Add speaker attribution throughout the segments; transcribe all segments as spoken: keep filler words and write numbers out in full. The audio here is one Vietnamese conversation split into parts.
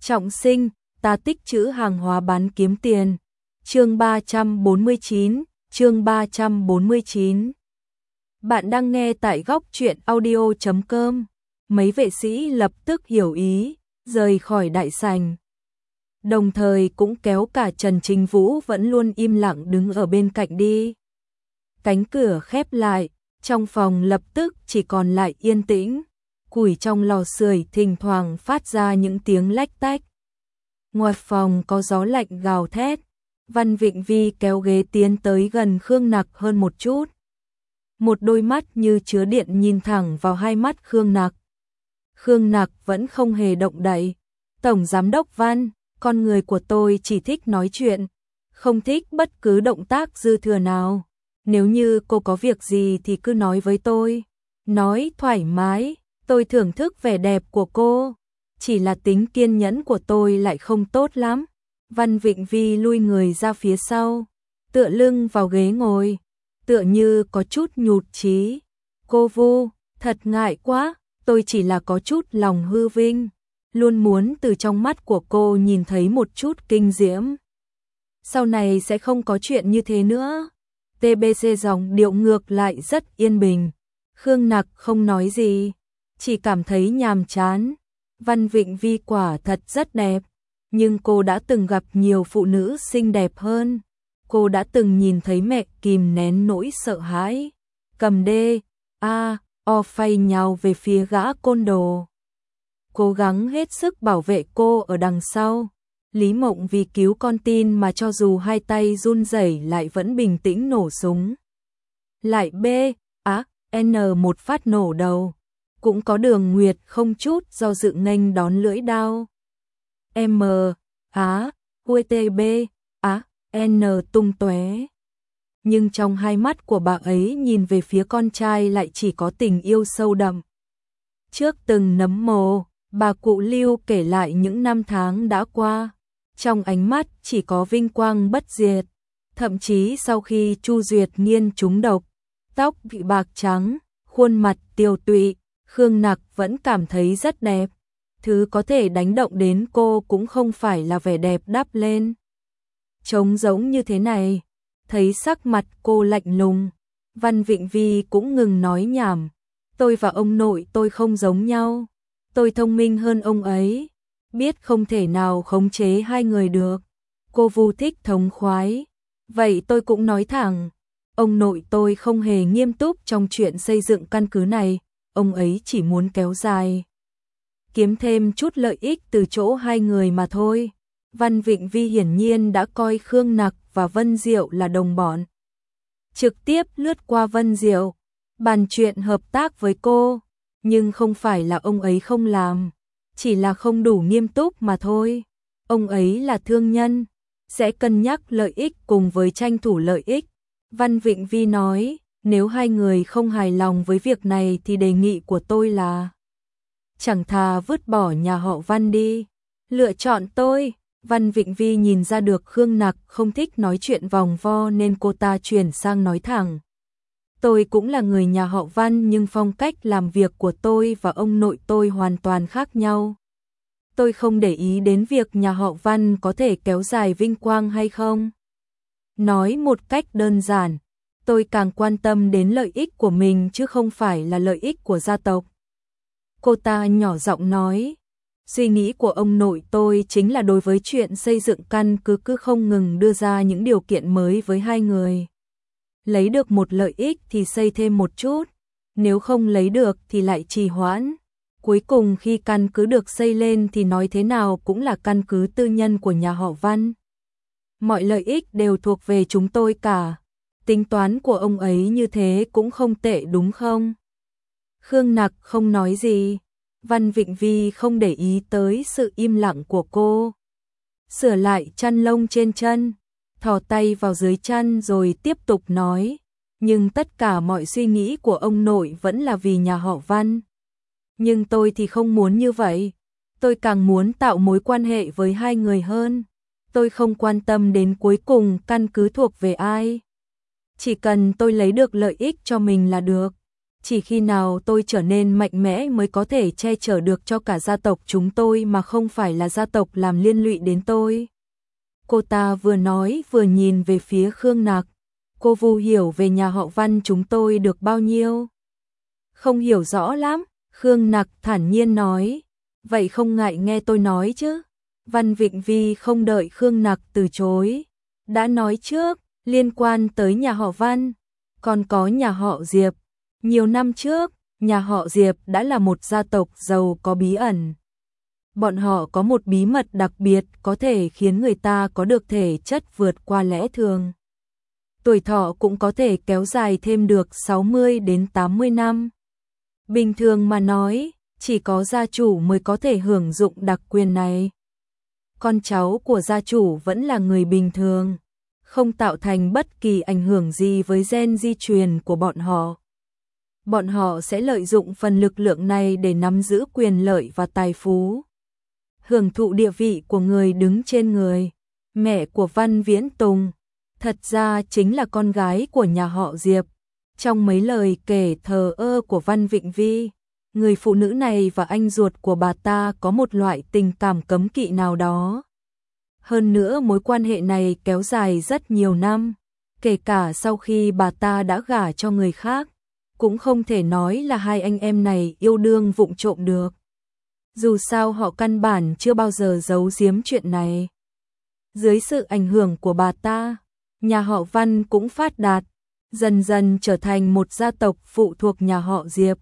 Speaker 1: Trọng sinh, ta tích trữ hàng hóa bán kiếm tiền. Chương ba trăm bốn mươi chín, chương ba trăm bốn mươi chín. Bạn đang nghe tại góc truyện audio chấm com. Mấy vệ sĩ lập tức hiểu ý, rời khỏi đại sảnh. Đồng thời cũng kéo cả Trần Chính Vũ vẫn luôn im lặng đứng ở bên cạnh đi. Cánh cửa khép lại, trong phòng lập tức chỉ còn lại yên tĩnh. Củi trong lò sưởi thỉnh thoảng phát ra những tiếng lách tách. Ngoài phòng có gió lạnh gào thét. Văn Vịnh Vi kéo ghế tiến tới gần Khương Nặc hơn một chút. Một đôi mắt như chứa điện nhìn thẳng vào hai mắt Khương Nặc. Khương Nặc vẫn không hề động đậy. Tổng Giám đốc Văn, con người của tôi chỉ thích nói chuyện, không thích bất cứ động tác dư thừa nào. Nếu như cô có việc gì thì cứ nói với tôi. Nói thoải mái, tôi thưởng thức vẻ đẹp của cô. Chỉ là tính kiên nhẫn của tôi lại không tốt lắm. Văn Vịnh Vi lui người ra phía sau, tựa lưng vào ghế ngồi, tựa như có chút nhụt chí. Cô Vu, thật ngại quá, tôi chỉ là có chút lòng hư vinh, luôn muốn từ trong mắt của cô nhìn thấy một chút kinh diễm. Sau này sẽ không có chuyện như thế nữa. tê bê xê dòng điệu ngược lại rất yên bình. Khương Nặc không nói gì, chỉ cảm thấy nhàm chán. Văn Vịnh Vi quả thật rất đẹp, nhưng cô đã từng gặp nhiều phụ nữ xinh đẹp hơn. Cô đã từng nhìn thấy mẹ kìm nén nỗi sợ hãi, cầm đê, a, o phay nhào về phía gã côn đồ. Cố gắng hết sức bảo vệ cô ở đằng sau. Lý Mộng vì cứu con tin mà cho dù hai tay run rẩy lại vẫn bình tĩnh nổ súng. Lại B, á, N một phát nổ đầu. Cũng có Đường Nguyệt không chút do dự nghênh đón lưỡi đao. M, á, u tê bê, á, N tung tóe. Nhưng trong hai mắt của bà ấy nhìn về phía con trai lại chỉ có tình yêu sâu đậm. Trước từng nấm mồ, bà cụ Lưu kể lại những năm tháng đã qua. Trong ánh mắt chỉ có vinh quang bất diệt. Thậm chí sau khi Chu Duyệt Nghiên trúng độc, tóc bị bạc trắng, khuôn mặt tiều tụy, Khương Nặc vẫn cảm thấy rất đẹp. Thứ có thể đánh động đến cô cũng không phải là vẻ đẹp đắp lên trống giống như thế này. Thấy sắc mặt cô lạnh lùng, Văn Vịnh Vi cũng ngừng nói nhảm. Tôi và ông nội tôi không giống nhau. Tôi thông minh hơn ông ấy, biết không thể nào khống chế hai người được. Cô Vu thích thống khoái. Vậy tôi cũng nói thẳng, ông nội tôi không hề nghiêm túc trong chuyện xây dựng căn cứ này. Ông ấy chỉ muốn kéo dài, kiếm thêm chút lợi ích từ chỗ hai người mà thôi. Văn Vịnh Vi hiển nhiên đã coi Khương Nặc và Vân Diệu là đồng bọn. Trực tiếp lướt qua Vân Diệu, bàn chuyện hợp tác với cô. Nhưng không phải là ông ấy không làm, chỉ là không đủ nghiêm túc mà thôi. Ông ấy là thương nhân, sẽ cân nhắc lợi ích cùng với tranh thủ lợi ích. Văn Vịnh Vi nói, nếu hai người không hài lòng với việc này thì đề nghị của tôi là chẳng thà vứt bỏ nhà họ Văn đi. Lựa chọn tôi. Văn Vịnh Vi nhìn ra được Khương Nặc không thích nói chuyện vòng vo nên cô ta chuyển sang nói thẳng. Tôi cũng là người nhà họ Văn nhưng phong cách làm việc của tôi và ông nội tôi hoàn toàn khác nhau. Tôi không để ý đến việc nhà họ Văn có thể kéo dài vinh quang hay không. Nói một cách đơn giản, tôi càng quan tâm đến lợi ích của mình chứ không phải là lợi ích của gia tộc. Cô ta nhỏ giọng nói, suy nghĩ của ông nội tôi chính là đối với chuyện xây dựng căn cứ cứ không ngừng đưa ra những điều kiện mới với hai người. Lấy được một lợi ích thì xây thêm một chút, nếu không lấy được thì lại trì hoãn. Cuối cùng khi căn cứ được xây lên thì nói thế nào cũng là căn cứ tư nhân của nhà họ Văn. Mọi lợi ích đều thuộc về chúng tôi cả. Tính toán của ông ấy như thế cũng không tệ đúng không? Khương Nặc không nói gì. Văn Vịnh Vi không để ý tới sự im lặng của cô. Sửa lại chăn lông trên chân, thò tay vào dưới chăn rồi tiếp tục nói. Nhưng tất cả mọi suy nghĩ của ông nội vẫn là vì nhà họ Văn. Nhưng tôi thì không muốn như vậy. Tôi càng muốn tạo mối quan hệ với hai người hơn. Tôi không quan tâm đến cuối cùng căn cứ thuộc về ai. Chỉ cần tôi lấy được lợi ích cho mình là được. chỉ khi nào tôi trở nên mạnh mẽ mới có thể che chở được cho cả gia tộc chúng tôi mà không phải là gia tộc làm liên lụy đến tôi. Cô ta vừa nói vừa nhìn về phía Khương Nặc. Cô Vu hiểu về nhà họ Văn chúng tôi được bao nhiêu? Không hiểu rõ lắm, Khương Nặc thản nhiên nói. Vậy không ngại nghe tôi nói chứ? Văn Vịnh Vi không đợi Khương Nặc từ chối. Đã nói trước, liên quan tới nhà họ Văn, còn có nhà họ Diệp. Nhiều năm trước, nhà họ Diệp đã là một gia tộc giàu có bí ẩn. Bọn họ có một bí mật đặc biệt có thể khiến người ta có được thể chất vượt qua lẽ thường. Tuổi thọ cũng có thể kéo dài thêm được sáu mươi đến tám mươi năm. Bình thường mà nói, chỉ có gia chủ mới có thể hưởng dụng đặc quyền này. Con cháu của gia chủ vẫn là người bình thường, không tạo thành bất kỳ ảnh hưởng gì với gen di truyền của bọn họ. Bọn họ sẽ lợi dụng phần lực lượng này để nắm giữ quyền lợi và tài phú, hưởng thụ địa vị của người đứng trên người. Mẹ của Văn Viễn Tùng thật ra chính là con gái của nhà họ Diệp. Trong mấy lời kể thờ ơ của Văn Vịnh Vi, người phụ nữ này và anh ruột của bà ta có một loại tình cảm cấm kỵ nào đó. Hơn nữa mối quan hệ này kéo dài rất nhiều năm, kể cả sau khi bà ta đã gả cho người khác, cũng không thể nói là hai anh em này yêu đương vụng trộm được. Dù sao họ căn bản chưa bao giờ giấu giếm chuyện này. Dưới sự ảnh hưởng của bà ta, nhà họ Văn cũng phát đạt, dần dần trở thành một gia tộc phụ thuộc nhà họ Diệp.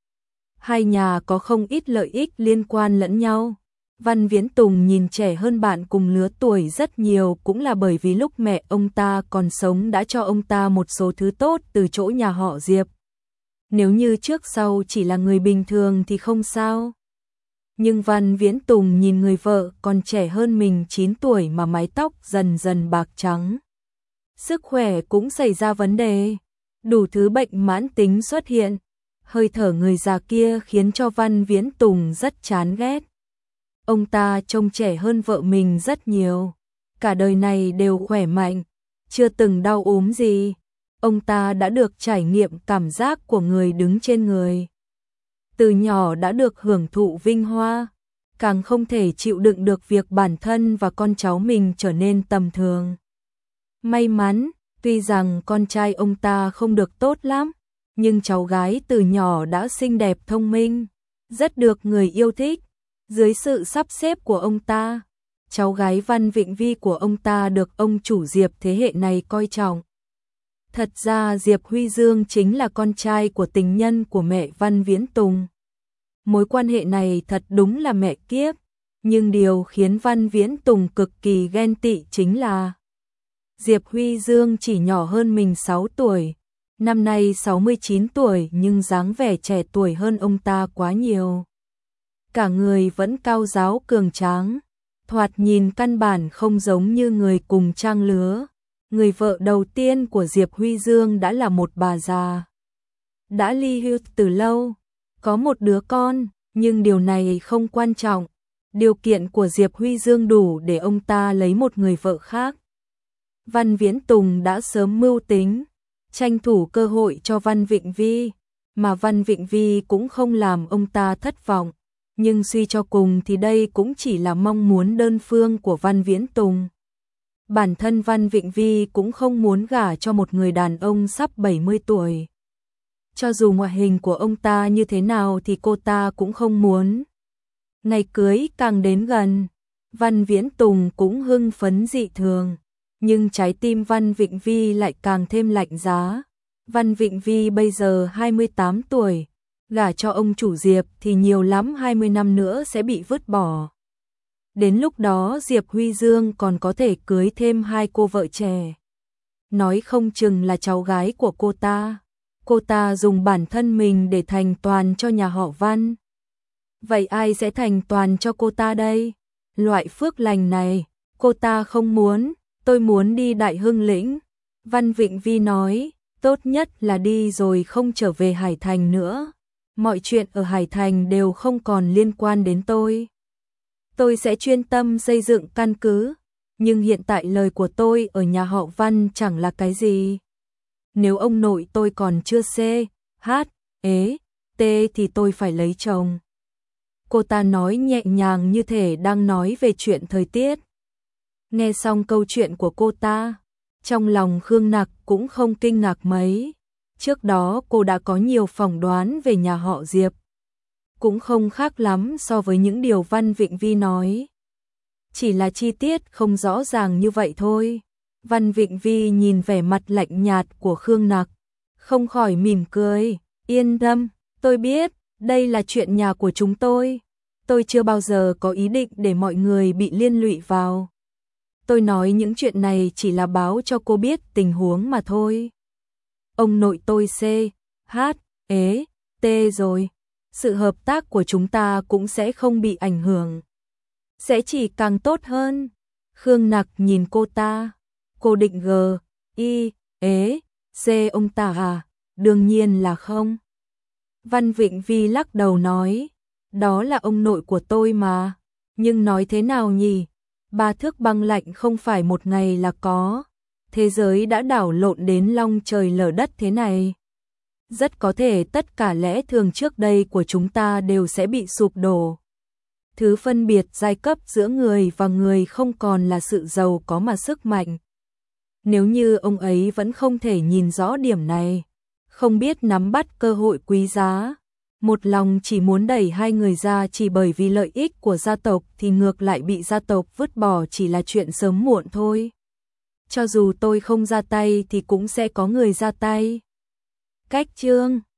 Speaker 1: Hai nhà có không ít lợi ích liên quan lẫn nhau. Văn Viễn Tùng nhìn trẻ hơn bạn cùng lứa tuổi rất nhiều cũng là bởi vì lúc mẹ ông ta còn sống đã cho ông ta một số thứ tốt từ chỗ nhà họ Diệp. Nếu như trước sau chỉ là người bình thường thì không sao. Nhưng Văn Viễn Tùng nhìn người vợ còn trẻ hơn mình chín tuổi mà mái tóc dần dần bạc trắng. Sức khỏe cũng xảy ra vấn đề, đủ thứ bệnh mãn tính xuất hiện. Hơi thở người già kia khiến cho Văn Viễn Tùng rất chán ghét. Ông ta trông trẻ hơn vợ mình rất nhiều, cả đời này đều khỏe mạnh, chưa từng đau ốm gì. Ông ta đã được trải nghiệm cảm giác của người đứng trên người. Từ nhỏ đã được hưởng thụ vinh hoa, càng không thể chịu đựng được việc bản thân và con cháu mình trở nên tầm thường. May mắn, tuy rằng con trai ông ta không được tốt lắm, nhưng cháu gái từ nhỏ đã xinh đẹp thông minh, rất được người yêu thích. Dưới sự sắp xếp của ông ta, cháu gái Văn Vịnh Vi của ông ta được ông chủ Diệp thế hệ này coi trọng. Thật ra Diệp Huy Dương chính là con trai của tình nhân của mẹ Văn Viễn Tùng. Mối quan hệ này thật đúng là mẹ kiếp, nhưng điều khiến Văn Viễn Tùng cực kỳ ghen tị chính là Diệp Huy Dương chỉ nhỏ hơn mình sáu tuổi, năm nay sáu mươi chín tuổi nhưng dáng vẻ trẻ tuổi hơn ông ta quá nhiều. Cả người vẫn cao ráo cường tráng, thoạt nhìn căn bản không giống như người cùng trang lứa. Người vợ đầu tiên của Diệp Huy Dương đã là một bà già, đã ly hưu từ lâu, có một đứa con, nhưng điều này không quan trọng. Điều kiện của Diệp Huy Dương đủ để ông ta lấy một người vợ khác. Văn Viễn Tùng đã sớm mưu tính, tranh thủ cơ hội cho Văn Vịnh Vi, mà Văn Vịnh Vi cũng không làm ông ta thất vọng. Nhưng suy cho cùng thì đây cũng chỉ là mong muốn đơn phương của Văn Viễn Tùng. Bản thân Văn Vịnh Vi cũng không muốn gả cho một người đàn ông sắp bảy mươi tuổi. Cho dù ngoại hình của ông ta như thế nào thì cô ta cũng không muốn. Ngày cưới càng đến gần, Văn Viễn Tùng cũng hưng phấn dị thường, nhưng trái tim Văn Vịnh Vi lại càng thêm lạnh giá. Văn Vịnh Vi bây giờ hai mươi tám tuổi, gả cho ông chủ Diệp thì nhiều lắm hai mươi năm nữa sẽ bị vứt bỏ. Đến lúc đó Diệp Huy Dương còn có thể cưới thêm hai cô vợ trẻ. Nói không chừng là cháu gái của cô ta. Cô ta dùng bản thân mình để thành toàn cho nhà họ Văn. Vậy ai sẽ thành toàn cho cô ta đây? Loại phước lành này, cô ta không muốn. Tôi muốn đi Đại Hưng Lĩnh. Văn Vịnh Vi nói, tốt nhất là đi rồi không trở về Hải Thành nữa. Mọi chuyện ở Hải Thành đều không còn liên quan đến tôi. Tôi sẽ chuyên tâm xây dựng căn cứ, nhưng hiện tại lời của tôi ở nhà họ Văn chẳng là cái gì. Nếu ông nội tôi còn chưa C, H, ế, tê thì tôi phải lấy chồng. Cô ta nói nhẹ nhàng như thể đang nói về chuyện thời tiết. Nghe xong câu chuyện của cô ta, trong lòng Khương Nặc cũng không kinh ngạc mấy. Trước đó cô đã có nhiều phỏng đoán về nhà họ Diệp. Cũng không khác lắm so với những điều Văn Vịnh Vi nói. Chỉ là chi tiết không rõ ràng như vậy thôi. Văn Vịnh Vi nhìn vẻ mặt lạnh nhạt của Khương Nặc, không khỏi mỉm cười. Yên tâm, tôi biết, đây là chuyện nhà của chúng tôi. Tôi chưa bao giờ có ý định để mọi người bị liên lụy vào. Tôi nói những chuyện này chỉ là báo cho cô biết tình huống mà thôi. Ông nội tôi C, H, ế, T rồi. Sự hợp tác của chúng ta cũng sẽ không bị ảnh hưởng. Sẽ chỉ càng tốt hơn. Khương Nặc nhìn cô ta. Cô định G, I, ế, C ông ta à? Đương nhiên là không. Văn Vịnh Vi lắc đầu nói. Đó là ông nội của tôi mà. Nhưng nói thế nào nhỉ? Ba thước băng lạnh không phải một ngày là có. Thế giới đã đảo lộn đến long trời lở đất thế này. Rất có thể tất cả lẽ thường trước đây của chúng ta đều sẽ bị sụp đổ. Thứ phân biệt giai cấp giữa người và người không còn là sự giàu có mà sức mạnh. Nếu như ông ấy vẫn không thể nhìn rõ điểm này, không biết nắm bắt cơ hội quý giá, một lòng chỉ muốn đẩy hai người ra chỉ bởi vì lợi ích của gia tộc thì ngược lại bị gia tộc vứt bỏ chỉ là chuyện sớm muộn thôi. Cho dù tôi không ra tay thì cũng sẽ có người ra tay. Cách chương